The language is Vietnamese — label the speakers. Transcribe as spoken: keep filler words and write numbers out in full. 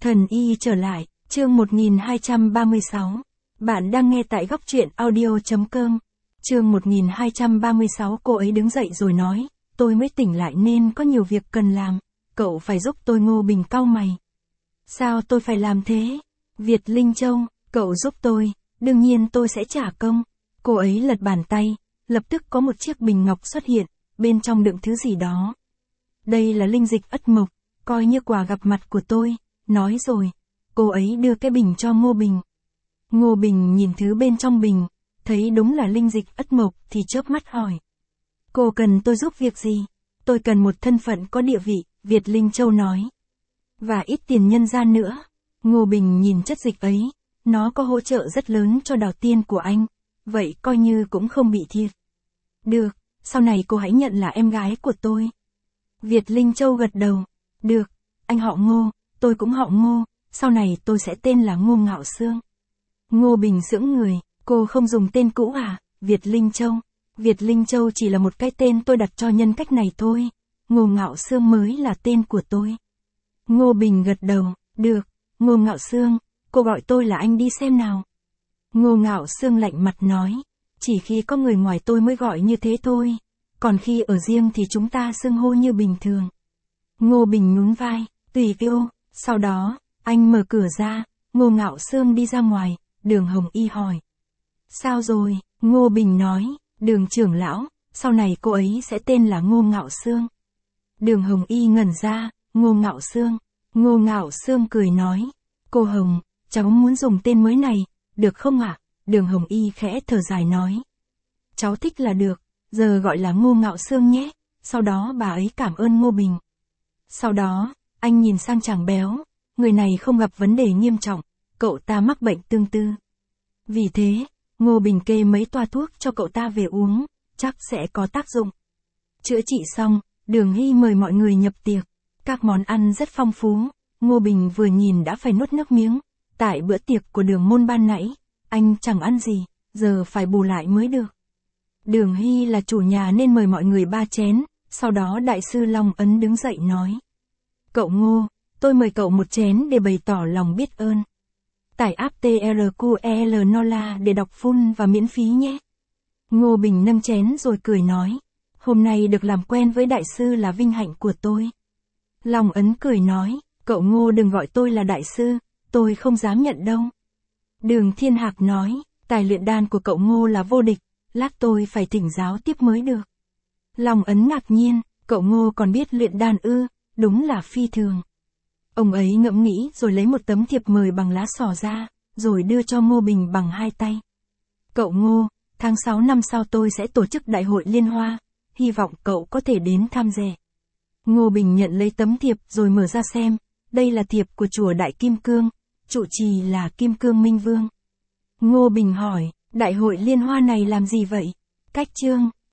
Speaker 1: Thần y trở lại, chương một nghìn hai trăm ba mươi sáu. Bạn đang nghe tại góc truyện audio.com. Chương một nghìn hai trăm ba mươi sáu. Cô ấy đứng dậy rồi nói, tôi mới tỉnh lại nên có nhiều việc cần làm. Cậu phải giúp tôi. Ngô Bình cau mày. Sao tôi phải làm thế? Việt Linh Châu, cậu giúp tôi, đương nhiên tôi sẽ trả công. Cô ấy lật bàn tay, lập tức có một chiếc bình ngọc xuất hiện, bên trong đựng thứ gì đó. Đây là linh dịch ất mộc, coi như quà gặp mặt của tôi. Nói rồi, cô ấy đưa cái bình cho Ngô Bình. Ngô Bình nhìn thứ bên trong bình, thấy đúng là linh dịch ất mộc thì chớp mắt hỏi. Cô cần tôi giúp việc gì? Tôi cần một thân phận có địa vị, Việt Linh Châu nói. Và ít tiền nhân gian nữa. Ngô Bình nhìn chất dịch ấy, nó có hỗ trợ rất lớn cho đào tiên của anh, vậy coi như cũng không bị thiệt. Được, sau này cô hãy nhận là em gái của tôi. Việt Linh Châu gật đầu. Được, anh họ Ngô, tôi cũng họ Ngô, sau này tôi sẽ tên là Ngô Ngạo Sương. Ngô Bình sững người, cô không dùng tên cũ à, Việt Linh Châu. Việt Linh Châu chỉ là một cái tên tôi đặt cho nhân cách này thôi, Ngô Ngạo Sương mới là tên của tôi. Ngô Bình gật đầu, được, Ngô Ngạo Sương, cô gọi tôi là anh đi xem nào. Ngô Ngạo Sương lạnh mặt nói, chỉ khi có người ngoài tôi mới gọi như thế thôi, còn khi ở riêng thì chúng ta xưng hô như bình thường. Ngô Bình nhún vai, tùy cô. Sau đó, anh mở cửa ra, Ngô Ngạo Sương đi ra ngoài, Đường Hồng Y hỏi. Sao rồi? Ngô Bình nói, Đường trưởng lão, sau này cô ấy sẽ tên là Ngô Ngạo Sương. Đường Hồng Y ngẩn ra, Ngô Ngạo Sương. Ngô Ngạo Sương cười nói, cô Hồng, cháu muốn dùng tên mới này, được không ạ? Đường Hồng Y khẽ thở dài nói. Cháu thích là được, giờ gọi là Ngô Ngạo Sương nhé. Sau đó bà ấy cảm ơn Ngô Bình. Sau đó, anh nhìn sang chàng béo, người này không gặp vấn đề nghiêm trọng, cậu ta mắc bệnh tương tư. Vì thế, Ngô Bình kê mấy toa thuốc cho cậu ta về uống, chắc sẽ có tác dụng. Chữa trị xong, Đường Hy mời mọi người nhập tiệc, các món ăn rất phong phú, Ngô Bình vừa nhìn đã phải nuốt nước miếng. Tại bữa tiệc của Đường môn ban nãy, anh chẳng ăn gì, giờ phải bù lại mới được. Đường Hy là chủ nhà nên mời mọi người ba chén, sau đó đại sư Long Ấn đứng dậy nói. Cậu Ngô, tôi mời cậu một chén để bày tỏ lòng biết ơn. Tải app tê rờ quy lờ Nola để đọc full và miễn phí nhé. Ngô Bình nâng chén rồi cười nói. Hôm nay được làm quen với đại sư là vinh hạnh của tôi. Long Ấn cười nói, cậu Ngô đừng gọi tôi là đại sư, tôi không dám nhận đâu. Đường Thiên Hạc nói, tài luyện đan của cậu Ngô là vô địch, lát tôi phải thỉnh giáo tiếp mới được. Long Ấn ngạc nhiên, cậu Ngô còn biết luyện đan ư, đúng là phi thường. Ông ấy ngẫm nghĩ rồi lấy một tấm thiệp mời bằng lá sò ra, rồi đưa cho Ngô Bình bằng hai tay. Cậu Ngô, tháng sáu năm sau tôi sẽ tổ chức đại hội liên hoa, hy vọng cậu có thể đến tham gia. Ngô Bình nhận lấy tấm thiệp rồi mở ra xem, đây là thiệp của chùa Đại Kim Cương, trụ trì là Kim Cương Minh Vương. Ngô Bình hỏi, đại hội liên hoa này làm gì vậy? Cách chương